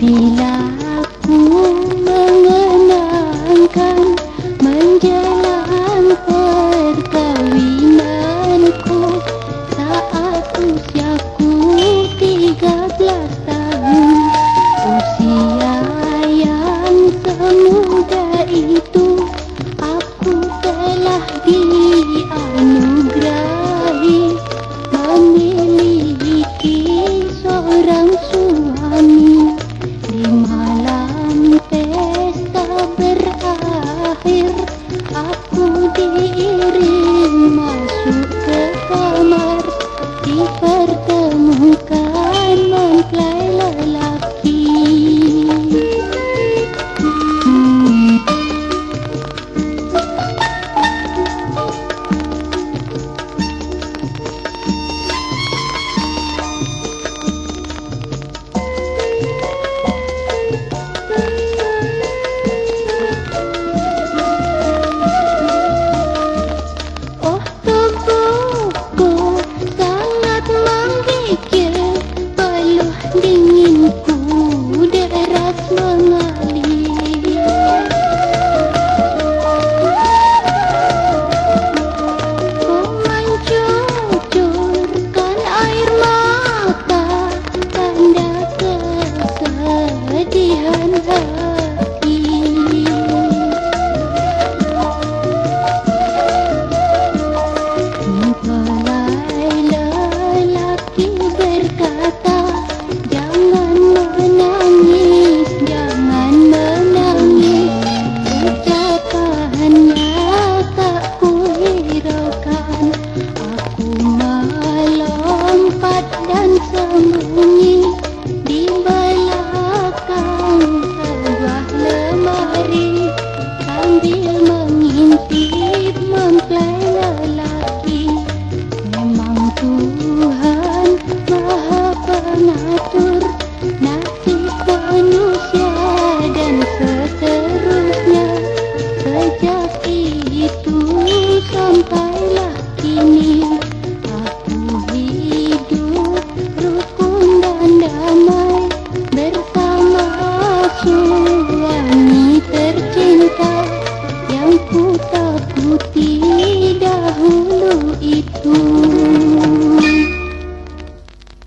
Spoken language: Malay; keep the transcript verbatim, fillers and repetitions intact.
Bila aku mengenangkan menjelang perkahwinanku saat usiaku tiga belas tahun, usia yang semuda itu aku telah dianugerahi memiliki seorang suami. Di malam pesta berakhir, aku diiring masuk ke kamar, dipertemukan mempelai lelaki. Dinginku deras mengalir, kau mencucurkan air mata, tanda kesedihan hati. Mempelai lelaki berkata, jangan menangis, jangan menangis. Ucapannya tak kuhiraukan. Aku melompat dan sembunyi